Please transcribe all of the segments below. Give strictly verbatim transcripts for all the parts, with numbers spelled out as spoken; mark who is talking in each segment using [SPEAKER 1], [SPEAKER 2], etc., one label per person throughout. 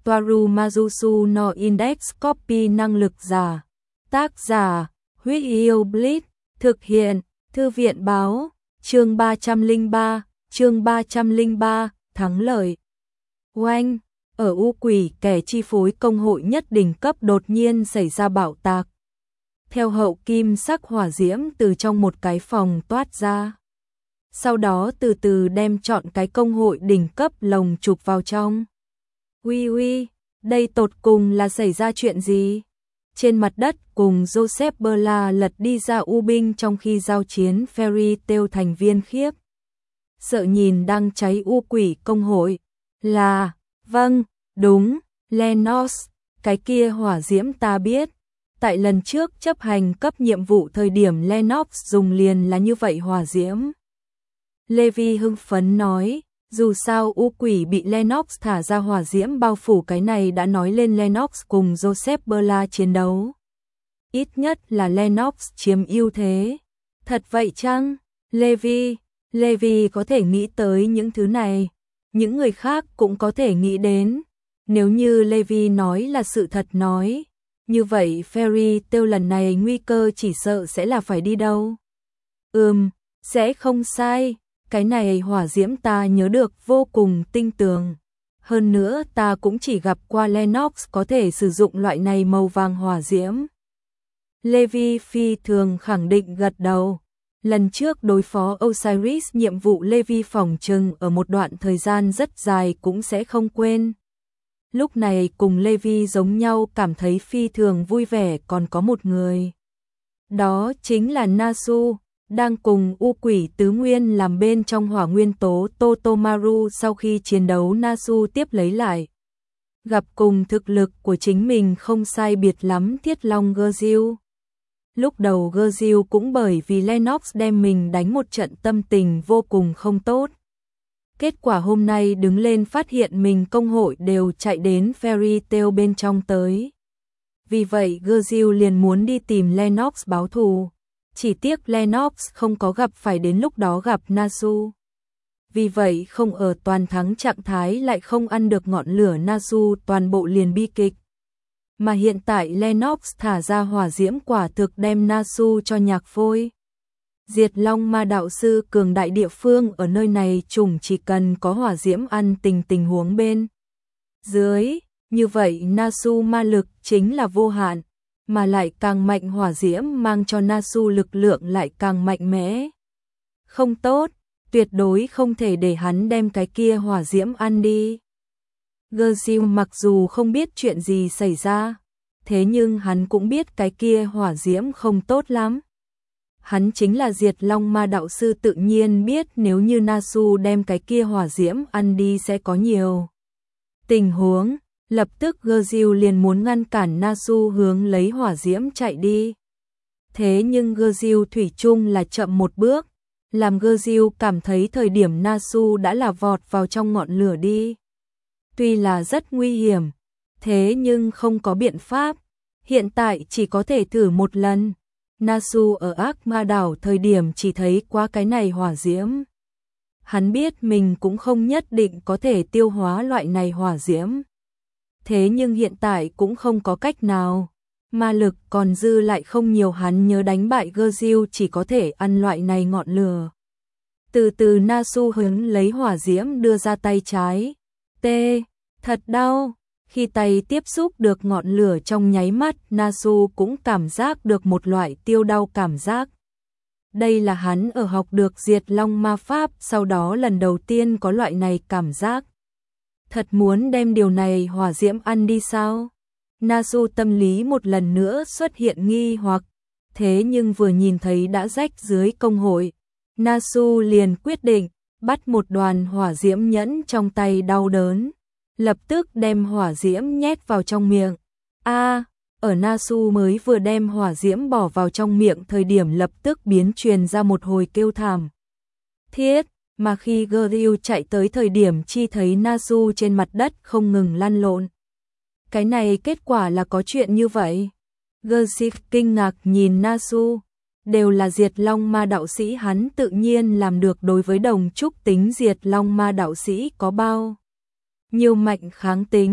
[SPEAKER 1] Toaru Majusu no Index Copy năng lực giả. Tác giả, Huyết Yêu Blitz, thực hiện, Thư viện Báo, chương ba trăm lẻ ba, chương ba trăm lẻ ba, thắng lợi. Oanh, ở U Quỷ kẻ chi phối công hội nhất đỉnh cấp đột nhiên xảy ra bạo tạc. Theo hậu kim sắc hỏa diễm từ trong một cái phòng toát ra. Sau đó từ từ đem trọn cái công hội đỉnh cấp lồng chụp vào trong. Uy uy, đây tột cùng là xảy ra chuyện gì? Trên mặt đất cùng Joseph Berla lật đi ra U binh trong khi giao chiến Fairy Tail thành viên khiếp. Sợ nhìn đang cháy U Quỷ công hội. Là, vâng, đúng, Lennox, cái kia hỏa diễm ta biết. Tại lần trước chấp hành cấp nhiệm vụ thời điểm Lennox dùng liền là như vậy hỏa diễm. Levi hưng phấn nói, dù sao U Quỷ bị Lennox thả ra hỏa diễm bao phủ, cái này đã nói lên Lennox cùng Joseph Berla chiến đấu. Ít nhất là Lennox chiếm ưu thế. Thật vậy chăng? Levi, Levi có thể nghĩ tới những thứ này. Những người khác cũng có thể nghĩ đến. Nếu như Levi nói là sự thật nói, như vậy Fairy Tail lần này nguy cơ chỉ sợ sẽ là phải đi đâu. Ừm, sẽ không sai. Cái này hỏa diễm ta nhớ được vô cùng tinh tường. Hơn nữa ta cũng chỉ gặp qua Lennox có thể sử dụng loại này màu vàng hỏa diễm. Levi phi thường khẳng định gật đầu. Lần trước đối phó Osiris nhiệm vụ Levi phỏng chừng ở một đoạn thời gian rất dài cũng sẽ không quên. Lúc này cùng Levi giống nhau cảm thấy phi thường vui vẻ còn có một người. Đó chính là Nasu, đang cùng U Quỷ tứ nguyên làm bên trong hỏa nguyên tố Totomaru. Sau khi chiến đấu Nasu tiếp lấy lại. Gặp cùng thực lực của chính mình không sai biệt lắm Thiết Long Gerziu. Lúc đầu Gerziu cũng bởi vì Lennox đem mình đánh một trận tâm tình vô cùng không tốt. Kết quả hôm nay đứng lên phát hiện mình công hội đều chạy đến Fairy Tail bên trong tới. Vì vậy Gerziu liền muốn đi tìm Lennox báo thù. Chỉ tiếc Lennox không có gặp phải đến lúc đó gặp Nasu. Vì vậy không ở toàn thắng trạng thái lại không ăn được ngọn lửa Nasu, toàn bộ liền bi kịch. Mà hiện tại Lennox thả ra hỏa diễm quả thực đem Nasu cho nhạc phôi. Diệt Long Ma đạo sư cường đại địa phương ở nơi này trùng chỉ cần có hỏa diễm ăn tình tình huống bên dưới, như vậy Nasu ma lực chính là vô hạn, mà lại càng mạnh hỏa diễm mang cho Nasu lực lượng lại càng mạnh mẽ. Không tốt, tuyệt đối không thể để hắn đem cái kia hỏa diễm ăn đi. Gerziu mặc dù không biết chuyện gì xảy ra, thế nhưng hắn cũng biết cái kia hỏa diễm không tốt lắm. Hắn chính là Diệt Long Ma đạo sư, tự nhiên biết nếu như Nasu đem cái kia hỏa diễm ăn đi sẽ có nhiều tình huống. Lập tức Gerziu liền muốn ngăn cản Nasu hướng lấy hỏa diễm chạy đi. Thế nhưng Gerziu thủy chung là chậm một bước, làm Gerziu cảm thấy thời điểm Nasu đã là vọt vào trong ngọn lửa đi. Tuy là rất nguy hiểm, thế nhưng không có biện pháp, hiện tại chỉ có thể thử một lần. Nasu ở Ác Ma đảo thời điểm chỉ thấy qua cái này hỏa diễm. Hắn biết mình cũng không nhất định có thể tiêu hóa loại này hỏa diễm. Thế nhưng hiện tại cũng không có cách nào. Ma lực còn dư lại không nhiều, hắn nhớ đánh bại Gerziu chỉ có thể ăn loại này ngọn lửa. Từ từ Nasu hứng lấy hỏa diễm đưa ra tay trái. Tê, thật đau. Khi tay tiếp xúc được ngọn lửa trong nháy mắt, Nasu cũng cảm giác được một loại tiêu đau cảm giác. Đây là hắn ở học được Diệt Long ma pháp, sau đó lần đầu tiên có loại này cảm giác. Thật muốn đem điều này hỏa diễm ăn đi sao? Nasu tâm lý một lần nữa xuất hiện nghi hoặc, thế nhưng vừa nhìn thấy đã rách dưới công hội, Nasu liền quyết định bắt một đoàn hỏa diễm nhẫn trong tay đau đớn, lập tức đem hỏa diễm nhét vào trong miệng. A, ở Nasu mới vừa đem hỏa diễm bỏ vào trong miệng thời điểm lập tức biến truyền ra một hồi kêu thảm thiết, mà khi Gerziu chạy tới thời điểm chi thấy Nasu trên mặt đất không ngừng lăn lộn. Cái này kết quả là có chuyện như vậy. Gerziu kinh ngạc nhìn Nasu, đều là Diệt Long ma đạo sĩ, hắn tự nhiên làm được, đối với đồng trúc tính Diệt Long ma đạo sĩ có bao nhiêu mạnh kháng tính,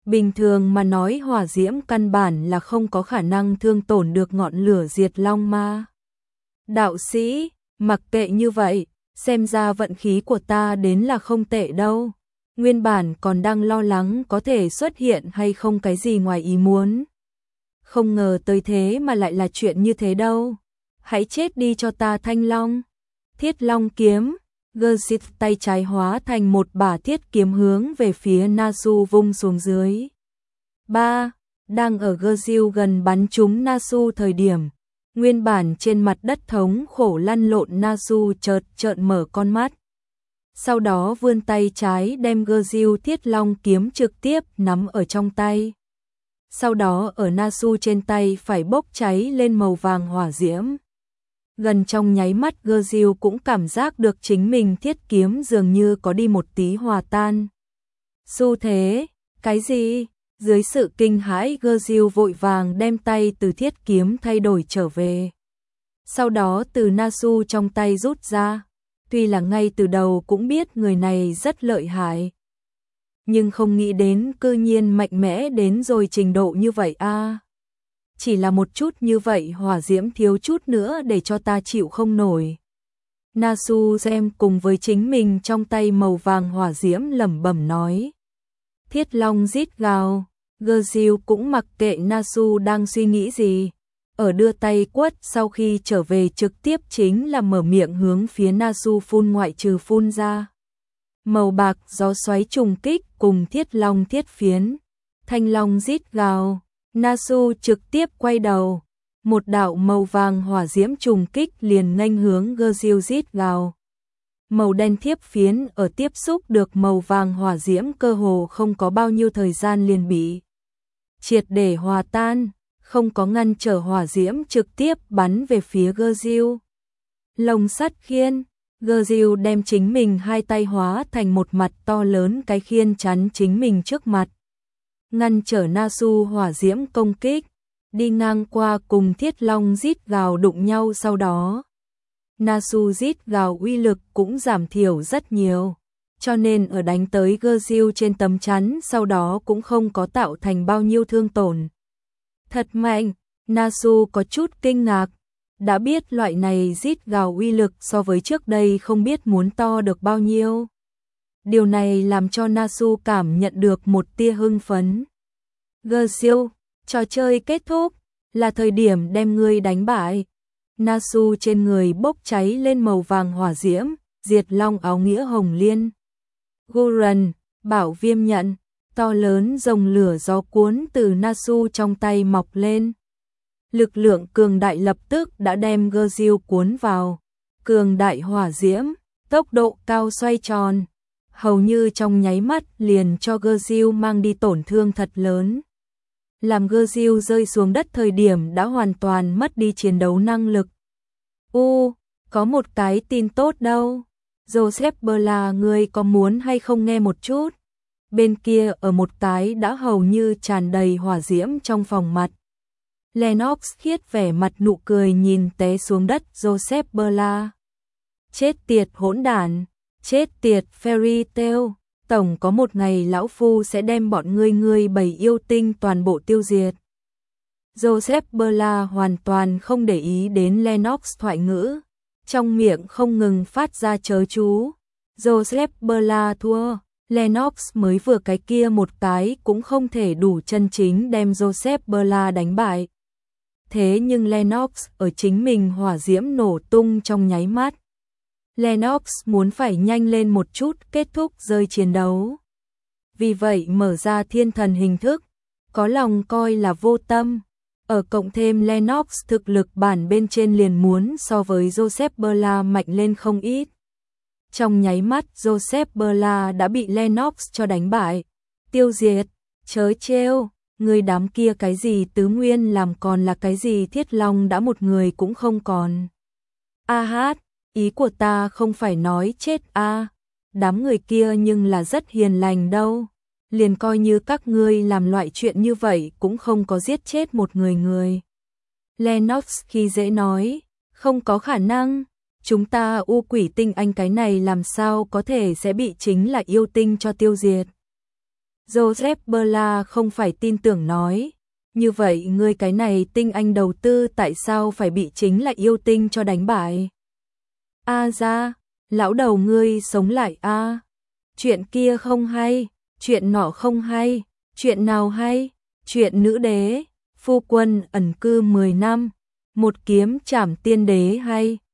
[SPEAKER 1] Bình thường mà nói hỏa diễm căn bản là không có khả năng thương tổn được ngọn lửa diệt long ma. Đạo sĩ, mặc kệ như vậy, xem ra vận khí của ta đến là không tệ đâu. Nguyên bản còn đang lo lắng có thể xuất hiện hay không cái gì ngoài ý muốn. Không ngờ tới thế mà lại là chuyện như thế đâu. Hãy chết đi cho ta Thanh Long. Thiết Long kiếm, Gersit tay trái hóa thành một bả thiết kiếm hướng về phía Nasu vung xuống dưới. ba. Đang ở Gersil gần bắn trúng Nasu thời điểm, nguyên bản trên mặt đất thống khổ lăn lộn Nasu chợt trợn mở con mắt. Sau đó vươn tay trái đem Gersil Thiết Long kiếm trực tiếp nắm ở trong tay. Sau đó ở Nasu trên tay phải bốc cháy lên màu vàng hỏa diễm. Gần trong nháy mắt Gersil cũng cảm giác được chính mình thiết kiếm dường như có đi một tí hòa tan. Xu thế, cái gì? Dưới sự kinh hãi Gersil vội vàng đem tay từ thiết kiếm thay đổi trở về. Sau đó từ Nasu trong tay rút ra. Tuy là ngay từ đầu cũng biết người này rất lợi hại, nhưng không nghĩ đến cư nhiên mạnh mẽ đến rồi trình độ như vậy a. À, chỉ là một chút như vậy hỏa diễm thiếu chút nữa để cho ta chịu không nổi. Nasu xem cùng với chính mình trong tay màu vàng hỏa diễm lẩm bẩm nói. Thiết Long rít gào, Gersil cũng mặc kệ Nasu đang suy nghĩ gì. Ở đưa tay quất sau khi trở về trực tiếp chính là mở miệng hướng phía Nasu phun ngoại trừ phun ra. Màu bạc gió xoáy trùng kích cùng Thiết Long thiết phiến. Thanh Long rít gào, Nasu trực tiếp quay đầu. Một đạo màu vàng hỏa diễm trùng kích liền nghênh hướng Gersil rít gào. Màu đen thiếp phiến ở tiếp xúc được màu vàng hỏa diễm cơ hồ không có bao nhiêu thời gian liền bị triệt để hòa tan. Không có ngăn trở hỏa diễm trực tiếp bắn về phía Gersil. Lồng sắt khiên, Gersil đem chính mình hai tay hóa thành một mặt to lớn cái khiên chắn chính mình trước mặt. Ngăn trở Nasu hỏa diễm công kích, đi ngang qua cùng Thiết Long rít gào đụng nhau sau đó. Nasu rít gào uy lực cũng giảm thiểu rất nhiều, cho nên ở đánh tới Gersil trên tấm chắn sau đó cũng không có tạo thành bao nhiêu thương tổn. Thật mạnh, Nasu có chút kinh ngạc, đã biết loại này rít gào uy lực so với trước đây không biết muốn to được bao nhiêu. Điều này làm cho Nasu cảm nhận được một tia hưng phấn. Gersil, trò chơi kết thúc, là thời điểm đem ngươi đánh bại. Nasu trên người bốc cháy lên màu vàng hỏa diễm, diệt long áo nghĩa hồng liên. Gurren, bảo viêm nhận. To lớn rồng lửa gió cuốn từ Nasu trong tay mọc lên. Lực lượng cường đại lập tức đã đem Gersil cuốn vào. Cường đại hỏa diễm, tốc độ cao xoay tròn. Hầu như trong nháy mắt liền cho Gersil mang đi tổn thương thật lớn. Làm Gersil rơi xuống đất thời điểm đã hoàn toàn mất đi chiến đấu năng lực. U, có một cái tin tốt đâu. Joseph Bella, ngươi có muốn hay không nghe một chút? Bên kia ở một cái đã hầu như tràn đầy hỏa diễm trong phòng mặt. Lennox khiết vẻ mặt nụ cười nhìn té xuống đất Joseph Bella. Chết tiệt hỗn đản, chết tiệt Fairy Tail, tổng có một ngày lão phu sẽ đem bọn ngươi ngươi bầy yêu tinh toàn bộ tiêu diệt. Joseph Bella hoàn toàn không để ý đến Lennox thoại ngữ, trong miệng không ngừng phát ra chớ chú. Joseph Bella thua. Lennox mới vừa cái kia một cái cũng không thể đủ chân chính đem Joseph Bella đánh bại. Thế nhưng Lennox ở chính mình hỏa diễm nổ tung trong nháy mắt. Lennox muốn phải nhanh lên một chút kết thúc rơi chiến đấu. Vì vậy mở ra thiên thần hình thức, có lòng coi là vô tâm. Ở cộng thêm Lennox thực lực bản bên trên liền muốn so với Joseph Bella mạnh lên không ít. Trong nháy mắt Joseph Bella đã bị Lennox cho đánh bại, tiêu diệt, chớ trêu, người đám kia cái gì tứ nguyên làm còn là cái gì Thiết Long đã một người cũng không còn. A hát, ý của ta không phải nói chết a, đám người kia nhưng là rất hiền lành đâu, liền coi như các ngươi làm loại chuyện như vậy cũng không có giết chết một người người. Lennox khi dễ nói, không có khả năng. Chúng ta u quỷ tinh anh cái này làm sao có thể sẽ bị chính là yêu tinh cho tiêu diệt. Joseph Berla không phải tin tưởng nói, như vậy ngươi cái này tinh anh đầu tư tại sao phải bị chính là yêu tinh cho đánh bại? A ra, lão đầu ngươi sống lại a. Chuyện kia không hay, chuyện nọ không hay, chuyện nào hay? Chuyện nữ đế, phu quân ẩn cư mười năm, một kiếm trảm tiên đế hay?